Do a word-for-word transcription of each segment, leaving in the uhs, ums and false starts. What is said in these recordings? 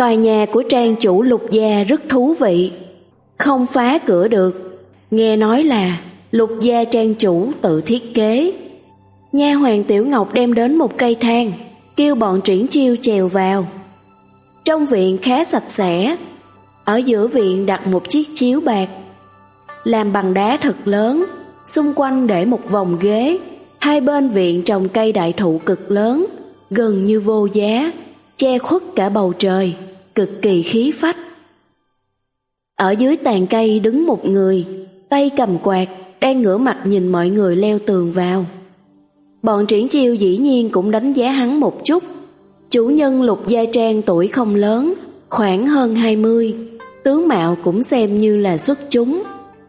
Tòa nhà của trang chủ Lục gia rất thú vị, không phá cửa được. Nghe nói là Lục gia trang chủ tự thiết kế. Nha hoàn Tiểu Ngọc đem đến một cây thang, kêu bọn Triển Chiêu trèo vào. Trong viện khá sạch sẽ, ở giữa viện đặt một chiếc chiếu bạc, làm bằng đá thật lớn, xung quanh để một vòng ghế. Hai bên viện trồng cây đại thụ cực lớn, gần như vô giá, che khuất cả bầu trời, cực kỳ khí phách. Ở dưới tàn cây đứng một người, tay cầm quạt, đang ngửa mặt nhìn mọi người leo tường vào. Bọn Triển Chiêu dĩ nhiên cũng đánh giá hắn một chút. Chủ nhân Lục gia trang tuổi không lớn, khoảng hơn hai mươi, tướng mạo cũng xem như là xuất chúng.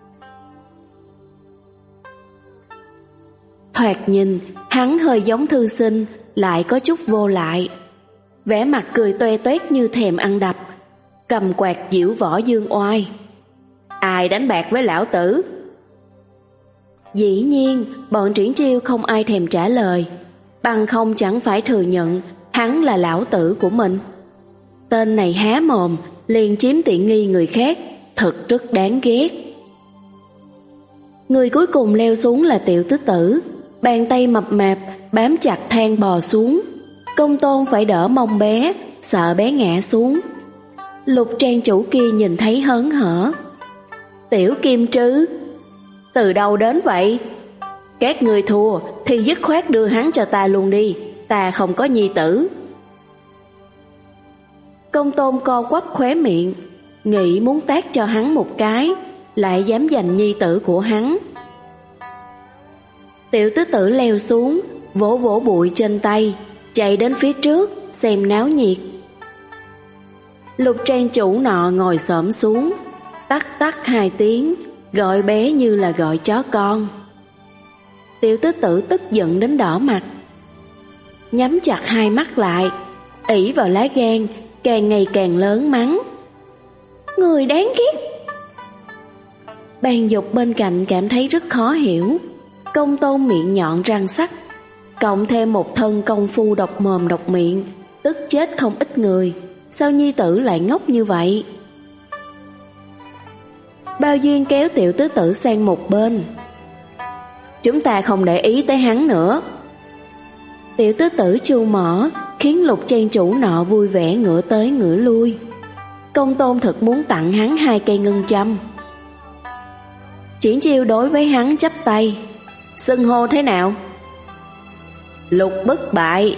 Thoạt nhìn, hắn hơi giống thư sinh, lại có chút vô lại. Vẻ mặt cười toe toét như thèm ăn đập, cầm quạt diễu võ dương oai. Ai đánh bạc với lão tử? Dĩ nhiên, bọn Triển Chiêu không ai thèm trả lời, bằng không chẳng phải thừa nhận hắn là lão tử của mình. Tên này há mồm, liền chiếm tiện nghi người khác, thật rất đáng ghét. Người cuối cùng leo xuống là Tiểu Tứ Tử, bàn tay mập mạp bám chặt thang bò xuống. Công tôn phải đỡ mông bé, sợ bé ngã xuống. Lục trang chủ kia nhìn thấy hớn hở. Tiểu Kim Trư, từ đâu đến vậy? Các người thua thì dứt khoát đưa hắn cho ta luôn đi, ta không có nhi tử. Công tôn co quắp khóe miệng, nghĩ muốn tát cho hắn một cái, lại dám giành nhi tử của hắn. Tiểu Tứ Tử leo xuống, vỗ vỗ bụi trên tay, chạy đến phía trước xem náo nhiệt. Lục trang chủ nọ ngồi xổm xuống, tắc tắc hai tiếng, gọi bé như là gọi chó con. Tiểu Tứ Tử tức giận đến đỏ mặt, nhắm chặt hai mắt lại, ỷ vào lá gan càng ngày càng lớn mắng. Người đáng ghét. Bàn Dục bên cạnh cảm thấy rất khó hiểu. Công tôn miệng nhọn răng sắc, cộng thêm một thân công phu độc mồm độc miệng, tức chết không ít người. Sao nhi tử lại ngốc như vậy? Bao Duyên kéo Tiểu Tứ Tử sang một bên. Chúng ta không để ý tới hắn nữa. Tiểu Tứ Tử chu mỏ, khiến Lục trang chủ nọ vui vẻ ngửa tới ngửa lui. Công tôn thật muốn tặng hắn hai cây ngân châm. Triển Chiêu đối với hắn chắp tay. Xưng hô thế nào? Lục Bất Bại.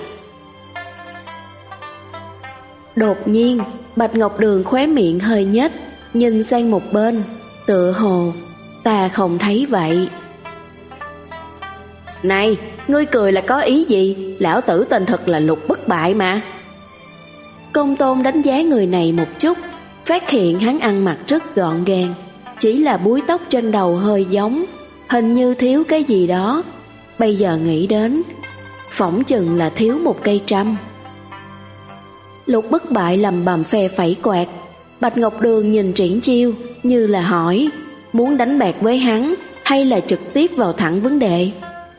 Đột nhiên, Bạch Ngọc Đường khóe miệng hơi nhếch, nhìn sang một bên, tựa hồ ta không thấy vậy. Này, ngươi cười là có ý gì? Lão tử tên thật là Lục Bất Bại mà. Công tôn đánh giá người này một chút, phát hiện hắn ăn mặc rất gọn gàng, chỉ là búi tóc trên đầu hơi giống, hình như thiếu cái gì đó. Bây giờ nghĩ đến, phỏng chừng là thiếu một cây trăm. Lục Bất Bại lầm bầm phe phẩy quạt. Bạch Ngọc Đường nhìn Triển Chiêu như là hỏi, muốn đánh bạc với hắn hay là trực tiếp vào thẳng vấn đề.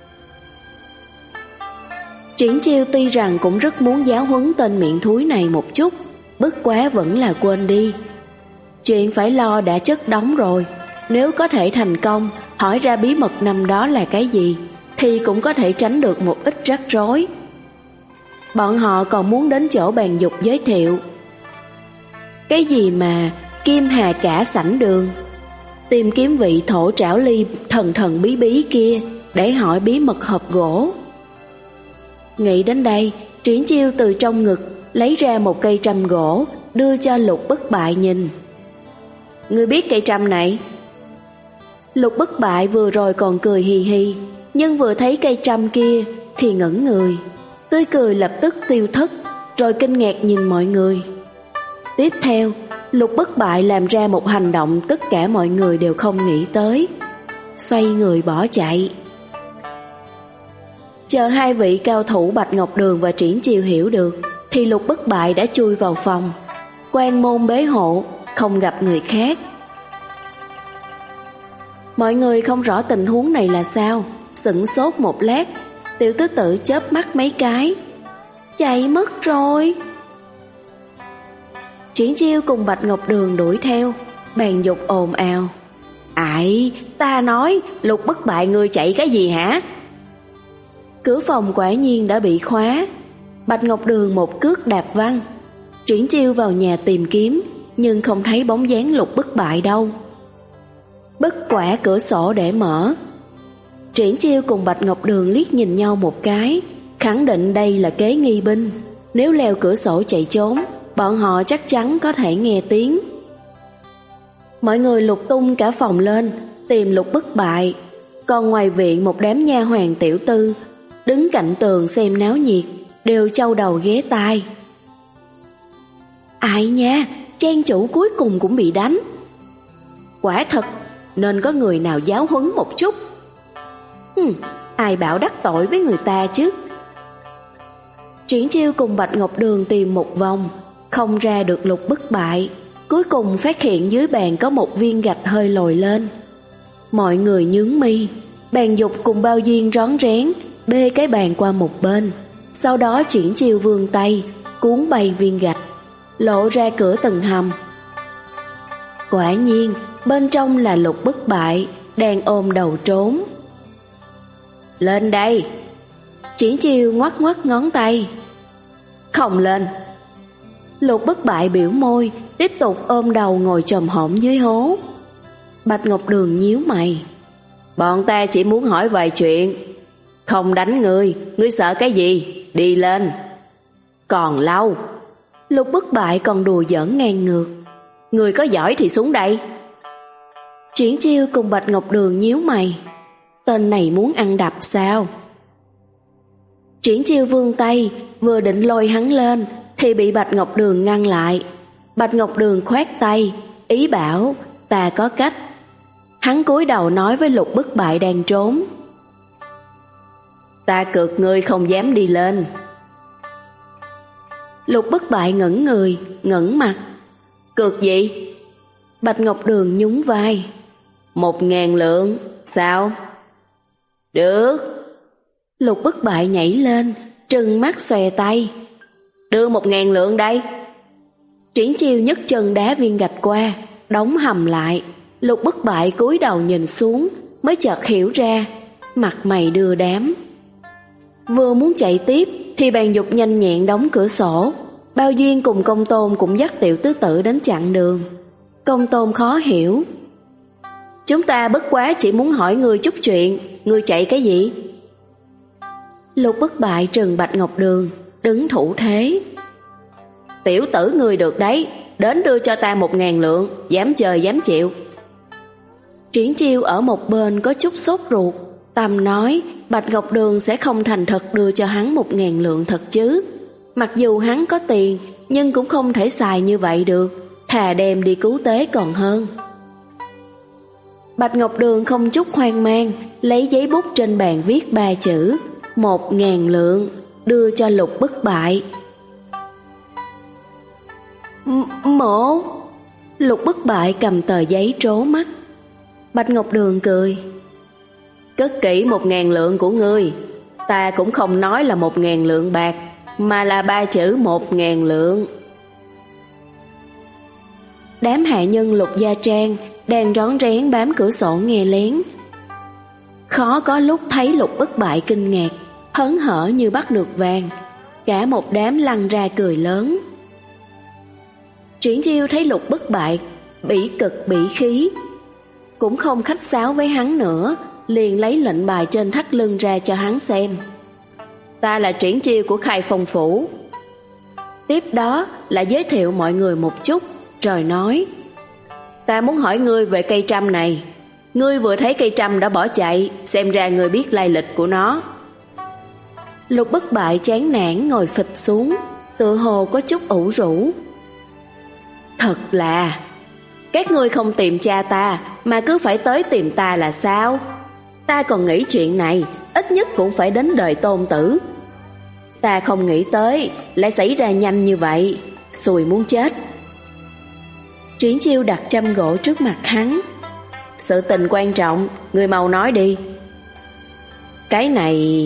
Triển Chiêu tuy rằng cũng rất muốn giáo huấn tên miệng thúi này một chút, bất quá vẫn là quên đi. Chuyện phải lo đã chất đóng rồi, nếu có thể thành công hỏi ra bí mật năm đó là cái gì, thì cũng có thể tránh được một ít rắc rối. Bọn họ còn muốn đến chỗ Bàn Dục giới thiệu. Cái gì mà Kim Hà cả sảnh đường, tìm kiếm vị thổ trảo ly thần thần bí bí kia để hỏi bí mật hộp gỗ. Nghĩ đến đây, Triển Chiêu từ trong ngực lấy ra một cây trâm gỗ, đưa cho Lục Bất Bại nhìn. Ngươi biết cây trâm này? Lục Bất Bại vừa rồi còn cười hì hì, nhưng vừa thấy cây trâm kia thì ngẩn người, tươi cười lập tức tiêu thất, rồi kinh ngạc nhìn mọi người. Tiếp theo, Lục Bất Bại làm ra một hành động tất cả mọi người đều không nghĩ tới, xoay người bỏ chạy. Chờ hai vị cao thủ Bạch Ngọc Đường và Triển Chiêu hiểu được, thì Lục Bất Bại đã chui vào phòng, quan môn bế hộ, không gặp người khác. Mọi người không rõ tình huống này là sao, sửng sốt một lát. Tiểu Tứ Tử chớp mắt mấy cái. Chạy mất rồi. Triển Chiêu cùng Bạch Ngọc Đường đuổi theo, bàn dục ồn ào. Ải, ta nói, Lục Bất Bại ngươi chạy cái gì hả? Cửa phòng quả nhiên đã bị khóa. Bạch Ngọc Đường một cước đạp văng. Triển Chiêu vào nhà tìm kiếm, nhưng không thấy bóng dáng Lục Bất Bại đâu. Bất quả cửa sổ để mở. Triển Chiêu cùng Bạch Ngọc Đường liếc nhìn nhau một cái, khẳng định đây là kế nghi binh. Nếu leo cửa sổ chạy trốn, bọn họ chắc chắn có thể nghe tiếng. Mọi người lục tung cả phòng lên, tìm Lục Bất Bại. Còn ngoài viện một đám nha hoàn tiểu tư, đứng cạnh tường xem náo nhiệt, đều châu đầu ghé tai. Ai nha, trang chủ cuối cùng cũng bị đánh. Quả thật, nên có người nào giáo huấn một chút. Hừm, ai bảo đắc tội với người ta chứ. Triển Chiêu cùng Bạch Ngọc Đường tìm một vòng, không ra được Lục Bất Bại. Cuối cùng phát hiện dưới bàn có một viên gạch hơi lồi lên. Mọi người nhướng mi. Bàn dục cùng Bao Duyên rón rén bê cái bàn qua một bên. Sau đó Triển Chiêu vươn tay cuốn bay viên gạch, lộ ra cửa tầng hầm. Quả nhiên bên trong là Lục Bất Bại đang ôm đầu trốn. Lên đây. Triển Chiêu ngoắc ngoắc ngón tay. Không lên. Lục Bất Bại biểu môi, tiếp tục ôm đầu ngồi chồm hổm dưới hố. Bạch Ngọc Đường nhíu mày. Bọn ta chỉ muốn hỏi vài chuyện. Không đánh ngươi, ngươi sợ cái gì? Đi lên. Còn lâu. Lục Bất Bại còn đùa giỡn ngang ngược. Ngươi có giỏi thì xuống đây. Triển Chiêu cùng Bạch Ngọc Đường nhíu mày. Tên này muốn ăn đập sao? Triển Chiêu vươn tay, vừa định lôi hắn lên thì bị Bạch Ngọc Đường ngăn lại. Bạch Ngọc Đường khoát tay, ý bảo ta có cách. Hắn cúi đầu nói với Lục Bất Bại đang trốn. Ta cược ngươi không dám đi lên. Lục Bất Bại ngẩn người, ngẩn mặt. Cược gì? Bạch Ngọc Đường nhún vai. Một ngàn lượng, sao? Được. Lục Bất Bại nhảy lên, trừng mắt xòe tay. Đưa một ngàn lượng đây. Triển Chiêu nhấc chân đá viên gạch qua, đóng hầm lại. Lục Bất Bại cúi đầu nhìn xuống, mới chợt hiểu ra, mặt mày đưa đám. Vừa muốn chạy tiếp thì bàn dục nhanh nhẹn đóng cửa sổ. Bao Duyên cùng Công Tôn cũng dắt Tiểu Tứ Tử đến chặn đường. Công Tôn khó hiểu. Chúng ta bất quá chỉ muốn hỏi ngươi chút chuyện, ngươi chạy cái gì? Lục Bất Bại trừng Bạch Ngọc Đường, đứng thủ thế. Tiểu tử ngươi được đấy, đến đưa cho ta một ngàn lượng, dám chơi dám chịu. Triển Chiêu ở một bên có chút sốt ruột, tâm nói Bạch Ngọc Đường sẽ không thành thật đưa cho hắn một ngàn lượng thật chứ. Mặc dù hắn có tiền, nhưng cũng không thể xài như vậy được, thà đem đi cứu tế còn hơn. Bạch Ngọc Đường không chút hoang mang, lấy giấy bút trên bàn viết ba chữ một ngàn lượng, đưa cho Lục Bất Bại. Mộ. Lục Bất Bại cầm tờ giấy trố mắt. Bạch Ngọc Đường cười. Cất kỹ một ngàn lượng của ngươi. Ta cũng không nói là một ngàn lượng bạc, mà là ba chữ một ngàn lượng. Đám hạ nhân Lục Gia Trang đang rón rén bám cửa sổ nghe lén. Khó có lúc thấy Lục Bất Bại kinh ngạc, hớn hở như bắt được vàng. Cả một đám lăn ra cười lớn. Triển Chiêu thấy Lục Bất Bại bỉ cực bỉ khí, cũng không khách sáo với hắn nữa, liền lấy lệnh bài trên thắt lưng ra cho hắn xem. Ta là Triển Chiêu của Khai Phong Phủ. Tiếp đó là giới thiệu mọi người một chút, rồi nói: Ta muốn hỏi ngươi về cây trăm này. Ngươi vừa thấy cây trăm đã bỏ chạy, xem ra ngươi biết lai lịch của nó. Lục Bất Bại chán nản ngồi phịch xuống, tựa hồ có chút ủ rũ. Thật là, các ngươi không tìm cha ta mà cứ phải tới tìm ta là sao? Ta còn nghĩ chuyện này ít nhất cũng phải đến đời Tôn Tử. Ta không nghĩ tới lại xảy ra nhanh như vậy, xui muốn chết. Triển Chiêu đặt trăm gỗ trước mặt hắn. Sự tình quan trọng, người mau nói đi. Cái này...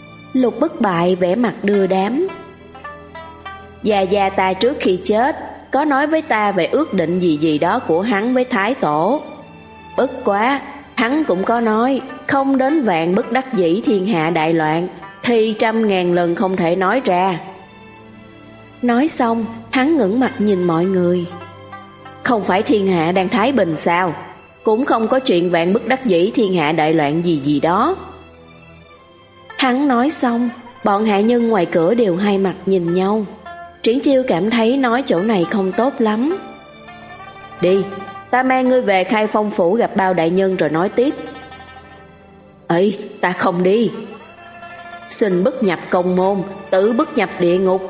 Lục Bất Bại vẻ mặt đưa đám. Gia gia ta trước khi chết có nói với ta về ước định gì gì đó của hắn với Thái Tổ. Bất quá, hắn cũng có nói không đến vạn bất đắc dĩ thiên hạ đại loạn thì trăm ngàn lần không thể nói ra. Nói xong, hắn ngẩng mặt nhìn mọi người. Không phải thiên hạ đang thái bình sao? Cũng không có chuyện vạn bất đắc dĩ thiên hạ đại loạn gì gì đó. Hắn nói xong, bọn hạ nhân ngoài cửa đều hai mặt nhìn nhau. Triển Chiêu cảm thấy nói chỗ này không tốt lắm. Đi, ta mang ngươi về Khai Phong phủ gặp Bao đại nhân rồi nói tiếp. Ấy, ta không đi. Xin bất nhập công môn, tử bất nhập địa ngục.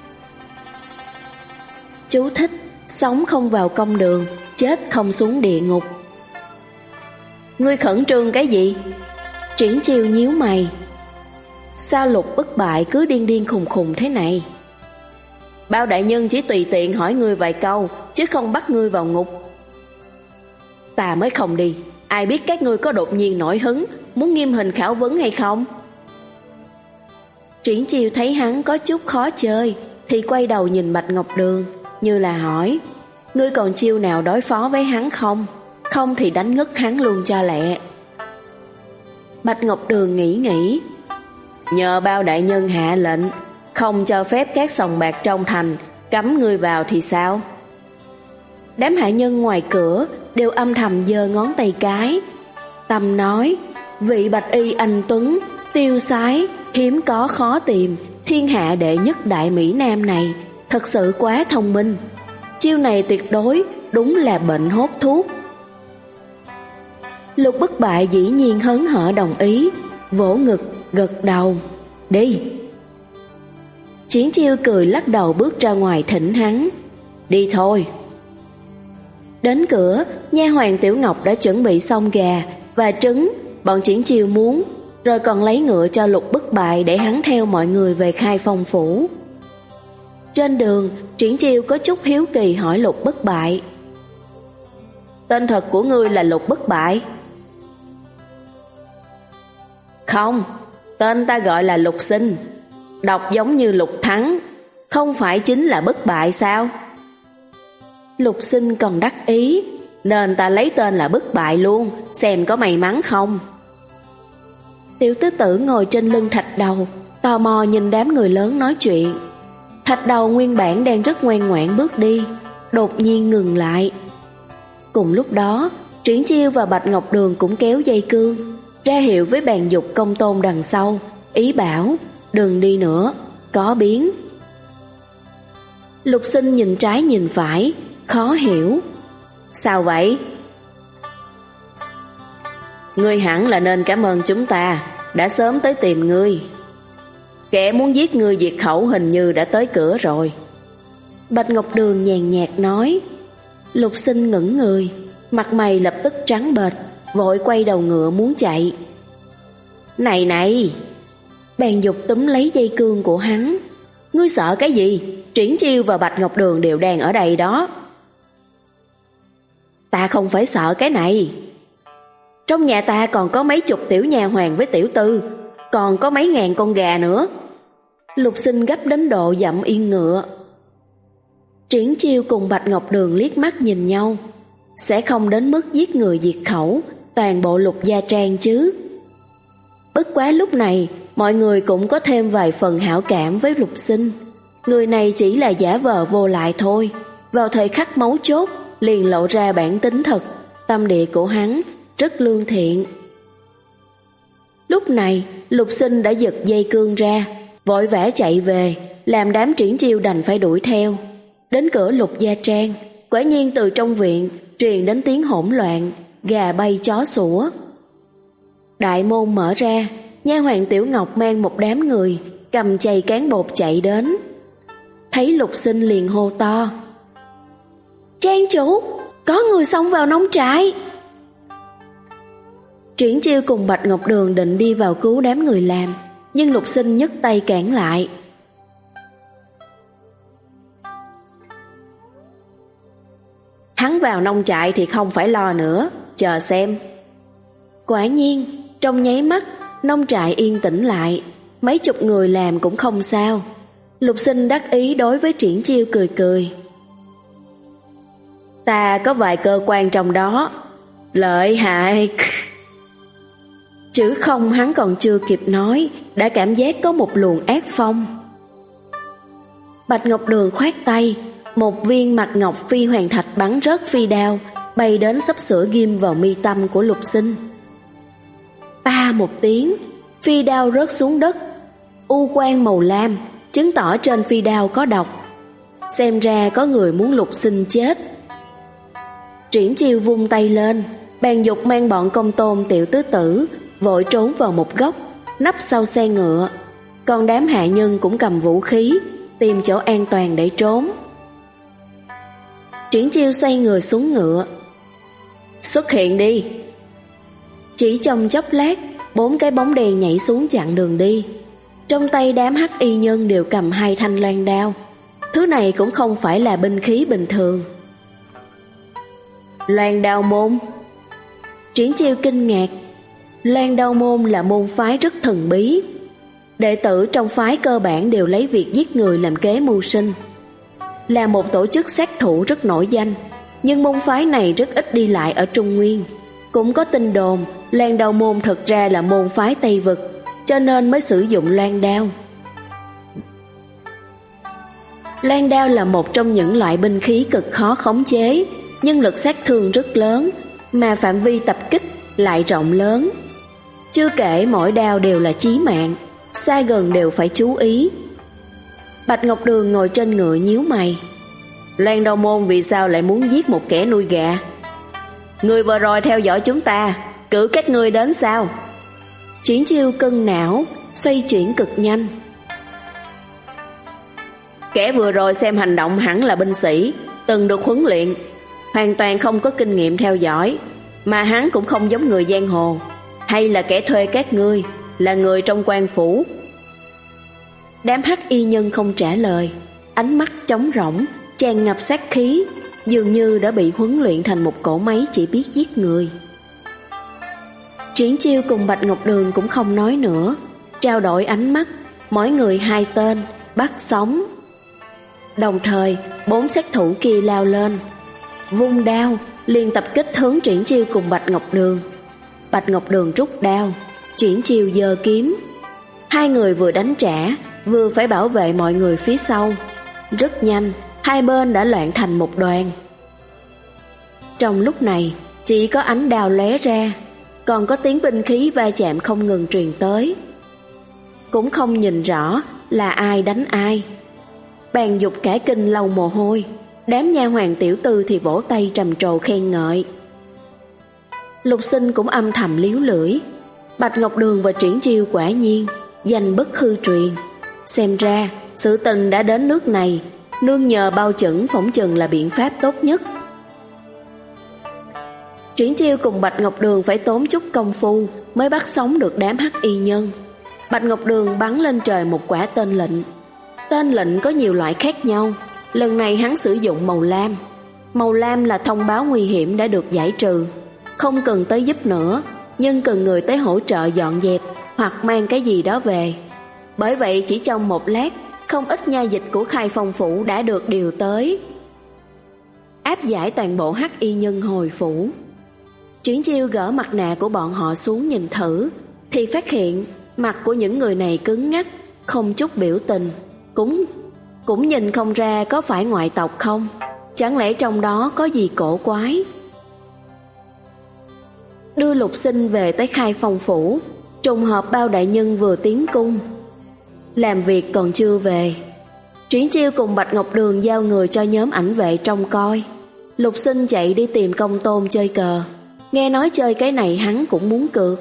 Chú thích: sống không vào công đường, chết không xuống địa ngục. Ngươi khẩn trương cái gì? Triển Chiêu nhíu mày. Sao Lục Bất Bại cứ điên điên khùng khùng thế này? Bao đại nhân chỉ tùy tiện hỏi ngươi vài câu, chứ không bắt ngươi vào ngục. Ta mới không đi. Ai biết các ngươi có đột nhiên nổi hứng, muốn nghiêm hình khảo vấn hay không? Triển Chiêu thấy hắn có chút khó chơi, thì quay đầu nhìn Bạch Ngọc Đường, như là hỏi: ngươi còn chiêu nào đối phó với hắn không? Không thì đánh ngất hắn luôn cho lẹ. Bạch Ngọc Đường nghĩ nghĩ. Nhờ Bao đại nhân hạ lệnh không cho phép các sòng bạc trong thành, cấm ngươi vào thì sao? Đám hạ nhân ngoài cửa đều âm thầm giơ ngón tay cái. Tâm nói: vị bạch y anh tuấn, tiêu sái, hiếm có khó tìm, thiên hạ đệ nhất đại Mỹ Nam này thật sự quá thông minh. Chiêu này tuyệt đối đúng là bệnh hốt thuốc. Lục Bất Bại dĩ nhiên hớn hở đồng ý, vỗ ngực gật đầu. Đi. Triển Chiêu cười lắc đầu bước ra ngoài thỉnh hắn. Đi thôi. Đến cửa, nha hoàn Tiểu Ngọc đã chuẩn bị xong gà và trứng bọn Triển Chiêu muốn, rồi còn lấy ngựa cho Lục Bất Bại để hắn theo mọi người về Khai Phong phủ. Trên đường, Triển Chiêu có chút hiếu kỳ hỏi Lục Bất Bại: tên thật của ngươi là Lục Bất Bại? Không, tên ta gọi là Lục Sinh. Đọc giống như Lục Thắng, không phải chính là Bất Bại sao? Lục Sinh còn đắc ý, nên ta lấy tên là Bất Bại luôn, xem có may mắn không. Tiểu tứ tử ngồi trên lưng Thạch Đầu, tò mò nhìn đám người lớn nói chuyện. Thạch Đầu nguyên bản đang rất ngoan ngoãn bước đi, đột nhiên ngừng lại. Cùng lúc đó, Triển Chiêu và Bạch Ngọc Đường cũng kéo dây cương, ra hiệu với Bàn Dục Công Tôn đằng sau, ý bảo đừng đi nữa, có biến. Lục Sinh nhìn trái nhìn phải, khó hiểu. Sao vậy? Ngươi hẳn là nên cảm ơn chúng ta, đã sớm tới tìm ngươi. Kẻ muốn giết ngươi diệt khẩu hình như đã tới cửa rồi. Bạch Ngọc Đường nhàn nhạt nói. Lục Sinh ngẩn người, mặt mày lập tức trắng bệch, vội quay đầu ngựa muốn chạy. Này này! Bàn Dục túm lấy dây cương của hắn. Ngươi sợ cái gì? Triển Chiêu và Bạch Ngọc Đường đều đang ở đây đó. Ta không phải sợ cái này. Trong nhà ta còn có mấy chục tiểu nha hoàn với tiểu tư, còn có mấy ngàn con gà nữa. Lục Sinh gấp đến độ dậm yên ngựa. Triển Chiêu cùng Bạch Ngọc Đường liếc mắt nhìn nhau. Sẽ không đến mức giết người diệt khẩu toàn bộ Lục gia trang chứ. Bất quá lúc này mọi người cũng có thêm vài phần hảo cảm với Lục Sinh. Người này chỉ là giả vờ vô lại thôi, vào thời khắc mấu chốt liền lộ ra bản tính thật. Tâm địa của hắn rất lương thiện. Lúc này Lục Sinh đã giật dây cương ra, vội vã chạy về, làm đám Triển Chiêu đành phải đuổi theo. Đến cửa Lục gia trang, quả nhiên từ trong viện truyền đến tiếng hỗn loạn, gà bay chó sủa. Đại môn mở ra, nha hoàn Tiểu Ngọc mang một đám người cầm chày cán bột chạy đến. Thấy Lục Sinh liền hô to: Trang chủ, có người xông vào nông trại. Triển Chiêu cùng Bạch Ngọc Đường định đi vào cứu đám người làm, nhưng Lục Sinh nhấc tay cản lại. Hắn vào nông trại thì không phải lo nữa, chờ xem. Quả nhiên, trong nháy mắt, nông trại yên tĩnh lại, mấy chục người làm cũng không sao. Lục Sinh đắc ý đối với Triển Chiêu cười cười. Ta có vài cơ quan trong đó. Lợi hại. Chữ không hắn còn chưa kịp nói, đã cảm giác có một luồng ác phong. Bạch Ngọc Đường khoát tay, một viên mặt ngọc phi hoàng thạch bắn rớt phi đao, bay đến sắp sửa ghim vào mi tâm của Lục Sinh. Pa một tiếng, phi đao rớt xuống đất. U quang màu lam chứng tỏ trên phi đao có độc. Xem ra có người muốn Lục Sinh chết. Triển Chiêu vung tay lên, bèn dục mang bọn Công Tôn tiểu tứ tử vội trốn vào một góc, nấp sau xe ngựa. Còn đám hạ nhân cũng cầm vũ khí, tìm chỗ an toàn để trốn. Triển Chiêu xoay người xuống ngựa. Xuất hiện đi. Chỉ trong chốc lát, bốn cái bóng đèn nhảy xuống chặn đường đi. Trong tay đám hắc y nhân đều cầm hai thanh loan đao. Thứ này cũng không phải là binh khí bình thường. Loan đao môn. Triển Chiêu kinh ngạc. Loan đao môn là môn phái rất thần bí. Đệ tử trong phái cơ bản đều lấy việc giết người làm kế mưu sinh. Là một tổ chức sát thủ rất nổi danh, nhưng môn phái này rất ít đi lại ở Trung Nguyên. Cũng có tin đồn Loan đao môn thực ra là môn phái Tây Vực, cho nên mới sử dụng loan đao. Loan đao là một trong những loại binh khí cực khó khống chế, nhưng lực sát thương rất lớn, mà phạm vi tập kích lại rộng lớn. Chưa kể mỗi đao đều là chí mạng, xa gần đều phải chú ý. Bạch Ngọc Đường ngồi trên ngựa nhíu mày. Loan đao môn vì sao lại muốn giết một kẻ nuôi gà? Người vừa rồi theo dõi chúng ta, cử các ngươi đến sao? Triển Chiêu cân não, xoay chuyển cực nhanh. Kẻ vừa rồi xem hành động hẳn là binh sĩ, từng được huấn luyện, hoàn toàn không có kinh nghiệm theo dõi, mà hắn cũng không giống người giang hồ. Hay là kẻ thuê các ngươi, là người trong quan phủ? Đám hắc y nhân không trả lời, ánh mắt trống rỗng, tràn ngập sát khí, dường như đã bị huấn luyện thành một cỗ máy chỉ biết giết người. Triển Chiêu cùng Bạch Ngọc Đường cũng không nói nữa, trao đổi ánh mắt, mỗi người hai tên, bắt sống. Đồng thời, bốn sát thủ kia lao lên, vung đao, liền tập kích hướng Triển Chiêu cùng Bạch Ngọc Đường. Bạch Ngọc Đường rút đao, Triển Chiêu giơ kiếm. Hai người vừa đánh trả, vừa phải bảo vệ mọi người phía sau. Rất nhanh, hai bên đã loạn thành một đoàn. Trong lúc này, chỉ có ánh đao lóe ra, còn có tiếng binh khí va chạm không ngừng truyền tới. Cũng không nhìn rõ là ai đánh ai. Bàn dục cả kinh lau mồ hôi, đám nha hoàn tiểu tư thì vỗ tay trầm trồ khen ngợi. Lục Sinh cũng âm thầm liếu lưỡi. Bạch Ngọc Đường và Triển Chiêu quả nhiên danh bất hư truyền. Xem ra sự tình đã đến nước này, nương nhờ bao chẩn phỏng chừng là biện pháp tốt nhất. Triển Chiêu cùng Bạch Ngọc Đường phải tốn chút công phu mới bắt sống được đám hắc y nhân. Bạch Ngọc Đường bắn lên trời một quả tên lệnh. Tên lệnh có nhiều loại khác nhau, lần này hắn sử dụng màu lam. Màu lam là thông báo nguy hiểm đã được giải trừ, không cần tới giúp nữa, nhưng cần người tới hỗ trợ dọn dẹp hoặc mang cái gì đó về. Bởi vậy chỉ trong một lát, không ít nha dịch của Khai Phong phủ đã được điều tới, áp giải toàn bộ hắc y nhân hồi phủ. Triển Chiêu gỡ mặt nạ của bọn họ xuống nhìn thử, thì phát hiện mặt của những người này cứng ngắc, không chút biểu tình, cũng cũng nhìn không ra có phải ngoại tộc không. Chẳng lẽ trong đó có gì cổ quái? Đưa Lục Sinh về tới Khai Phong phủ, trùng hợp bao đại nhân vừa tiến cung, làm việc còn chưa về. Triển Chiêu cùng Bạch Ngọc Đường giao người cho nhóm ảnh vệ trông coi. Lục Sinh chạy đi tìm Công Tôn chơi cờ, nghe nói chơi cái này hắn cũng muốn cược.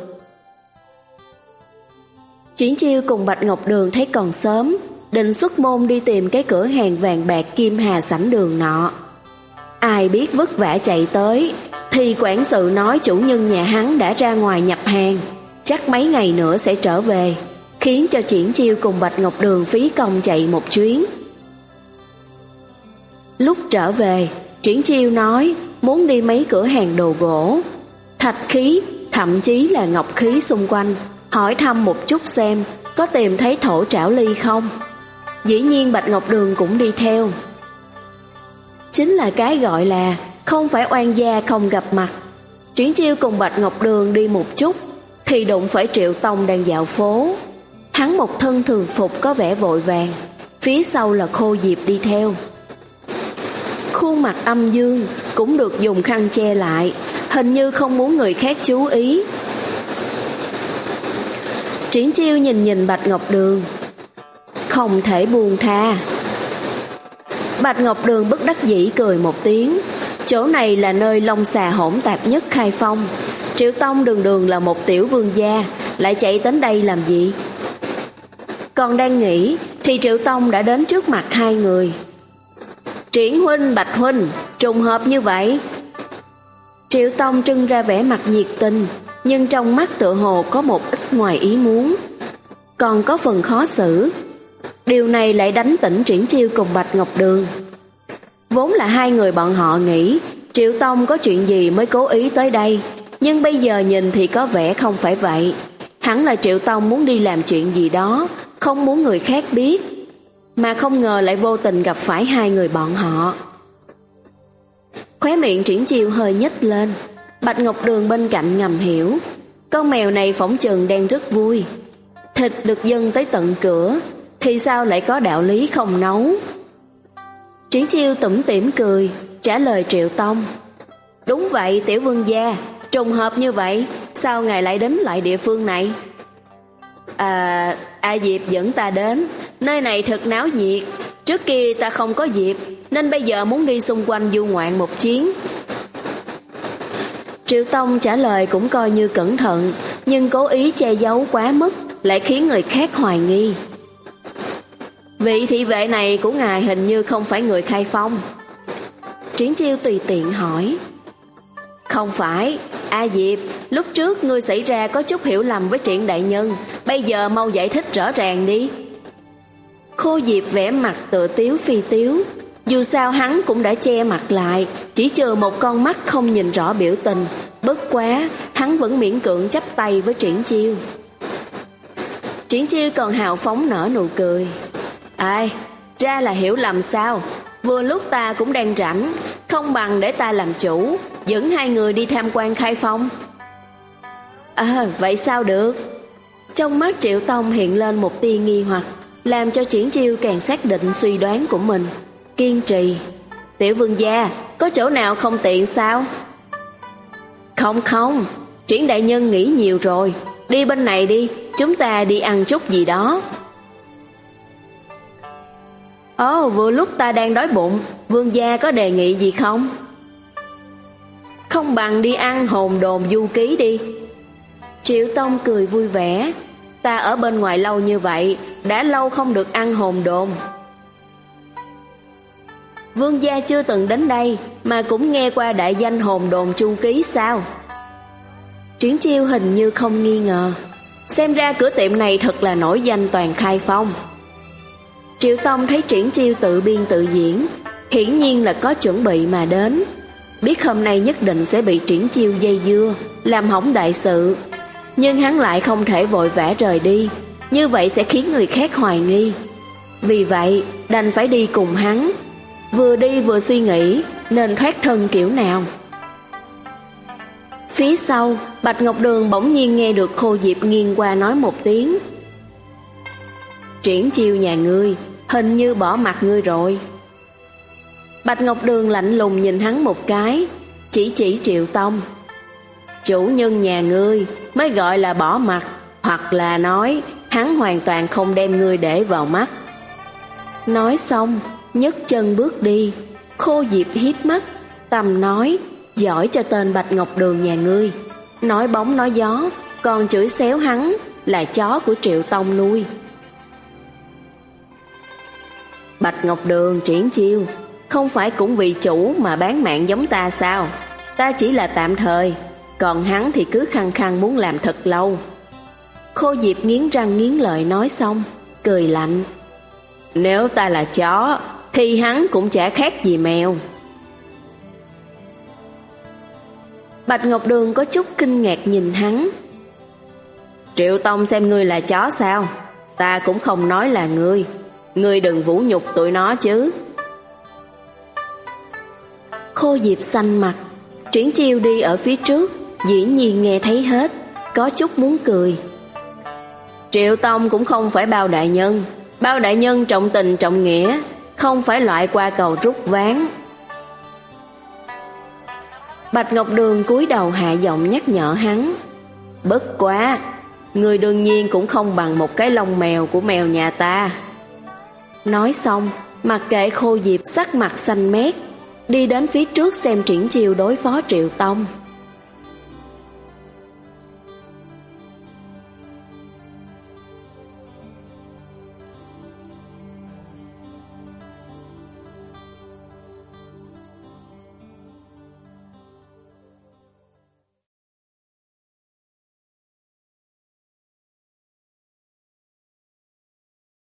Triển Chiêu cùng Bạch Ngọc Đường thấy còn sớm, định xuất môn đi tìm cái cửa hàng vàng bạc Kim Hà sảnh đường nọ. Ai biết vất vả chạy tới, thì quản sự nói chủ nhân nhà hắn đã ra ngoài nhập hàng, chắc mấy ngày nữa sẽ trở về, khiến cho Triển Chiêu cùng Bạch Ngọc Đường phí công chạy một chuyến. Lúc trở về, Triển Chiêu nói muốn đi mấy cửa hàng đồ gỗ, thạch khí, thậm chí là ngọc khí xung quanh, hỏi thăm một chút xem có tìm thấy thổ trảo ly không. Dĩ nhiên Bạch Ngọc Đường cũng đi theo. Chính là cái gọi là Không phải oan gia không gặp mặt. Triển Chiêu cùng Bạch Ngọc Đường đi một chút thì đụng phải Triệu Tông đang dạo phố. Hắn một thân thường phục có vẻ vội vàng, phía sau là Khô Diệp đi theo. Khuôn mặt âm dương cũng được dùng khăn che lại, hình như không muốn người khác chú ý. Triển Chiêu nhìn nhìn Bạch Ngọc Đường, không thể buông tha. Bạch Ngọc Đường bất đắc dĩ cười một tiếng. Chỗ này là nơi long xà hỗn tạp nhất Khai Phong. Triệu Tông đường đường là một tiểu vương gia, lại chạy đến đây làm gì? Còn đang nghĩ thì Triệu Tông đã đến trước mặt hai người. Triển huynh, Bạch huynh, trùng hợp như vậy. Triệu Tông trưng ra vẻ mặt nhiệt tình, nhưng trong mắt tựa hồ có một ít ngoài ý muốn, còn có phần khó xử. Điều này lại đánh tỉnh Triển Chiêu cùng Bạch Ngọc Đường. Vốn là hai người bọn họ nghĩ Triệu Tông có chuyện gì mới cố ý tới đây, nhưng bây giờ nhìn thì có vẻ không phải vậy. Hẳn là Triệu Tông muốn đi làm chuyện gì đó, không muốn người khác biết, mà không ngờ lại vô tình gặp phải hai người bọn họ. Khóe miệng Triển Chiêu hơi nhếch lên. Bạch Ngọc Đường bên cạnh ngầm hiểu, con mèo này phỏng chừng đang rất vui. Thịt được dâng tới tận cửa thì sao lại có đạo lý không nấu? Triển Chiêu tủm tỉm cười trả lời Triệu Tông, đúng vậy tiểu vương gia, trùng hợp như vậy, sao ngài lại đến lại địa phương này? À, A Diệp dẫn ta đến, nơi này thật náo nhiệt, trước kia ta không có dịp, nên bây giờ muốn đi xung quanh du ngoạn một chuyến. Triệu Tông trả lời cũng coi như cẩn thận, nhưng cố ý che giấu quá mức lại khiến người khác hoài nghi. Vị thị vệ này của ngài hình như không phải người Khai Phong. Triển Chiêu tùy tiện hỏi. Không phải, A Diệp, lúc trước ngươi xảy ra có chút hiểu lầm với Triển đại nhân, bây giờ mau giải thích rõ ràng đi. Khô Diệp vẽ mặt tựa tiếu phi tiếu, dù sao hắn cũng đã che mặt lại, chỉ trừ một con mắt không nhìn rõ biểu tình. Bất quá, hắn vẫn miễn cưỡng chắp tay với Triển Chiêu. Triển Chiêu còn hào phóng nở nụ cười. Ai, ra là hiểu lầm sao? Vừa lúc ta cũng đang rảnh, không bằng để ta làm chủ, dẫn hai người đi tham quan Khai Phong. À, vậy sao được? Trong mắt Triệu Tông hiện lên một tia nghi hoặc, làm cho Triển Chiêu càng xác định suy đoán của mình. Kiên trì. Tiểu vương gia, có chỗ nào không tiện sao? Không không, Triển đại nhân nghĩ nhiều rồi, đi bên này đi, chúng ta đi ăn chút gì đó. Ồ, vừa lúc ta đang đói bụng, vương gia có đề nghị gì không? Không bằng đi ăn hồn đồn du ký đi. Triệu Tông cười vui vẻ. Ta ở bên ngoài lâu như vậy, đã lâu không được ăn hồn đồn. Vương gia chưa từng đến đây mà cũng nghe qua đại danh hồn đồn chu ký sao? Triển Chiêu hình như không nghi ngờ. Xem ra cửa tiệm này thật là nổi danh toàn Khai Phong. Triệu Tông thấy Triển Chiêu tự biên tự diễn, hiển nhiên là có chuẩn bị mà đến, biết hôm nay nhất định sẽ bị Triển Chiêu dây dưa, làm hỏng đại sự. Nhưng hắn lại không thể vội vã rời đi, như vậy sẽ khiến người khác hoài nghi. Vì vậy đành phải đi cùng hắn, vừa đi vừa suy nghĩ nên thoát thân kiểu nào. Phía sau, Bạch Ngọc Đường bỗng nhiên nghe được Khô Diệp nghiêng qua nói một tiếng. Triển Chiêu nhà ngươi, hình như bỏ mặt ngươi rồi. Bạch Ngọc Đường lạnh lùng nhìn hắn một cái, chỉ chỉ Triệu Tông. Chủ nhân nhà ngươi mới gọi là bỏ mặt, hoặc là nói hắn hoàn toàn không đem ngươi để vào mắt. Nói xong, nhấc chân bước đi. Khô Diệp hiếp mắt, tầm nói, giỏi cho tên Bạch Ngọc Đường nhà ngươi, nói bóng nói gió, còn chửi xéo hắn là chó của Triệu Tông nuôi. Bạch Ngọc Đường, Triển Chiêu, không phải cũng vì chủ mà bán mạng giống ta sao? Ta chỉ là tạm thời, còn hắn thì cứ khăng khăng muốn làm thật lâu. Khô Diệp nghiến răng nghiến lợi nói xong, cười lạnh. Nếu ta là chó, thì hắn cũng chả khác gì mèo. Bạch Ngọc Đường có chút kinh ngạc nhìn hắn. Triệu Tông xem ngươi là chó sao? Ta cũng không nói là ngươi. Ngươi đừng vũ nhục tụi nó chứ. Khô Diệp xanh mặt. Triển Chiêu đi ở phía trước, dĩ nhiên nghe thấy hết, có chút muốn cười. Triệu Tông cũng không phải Bao đại nhân. Bao đại nhân trọng tình trọng nghĩa, không phải loại qua cầu rút ván. Bạch Ngọc Đường cúi đầu hạ giọng nhắc nhở hắn. Bất quá, người đương nhiên cũng không bằng một cái lông mèo của mèo nhà ta. Nói xong, mặc kệ Khô Diệp sắc mặt xanh mét, đi đến phía trước xem Triển Chiêu đối phó Triệu Tông.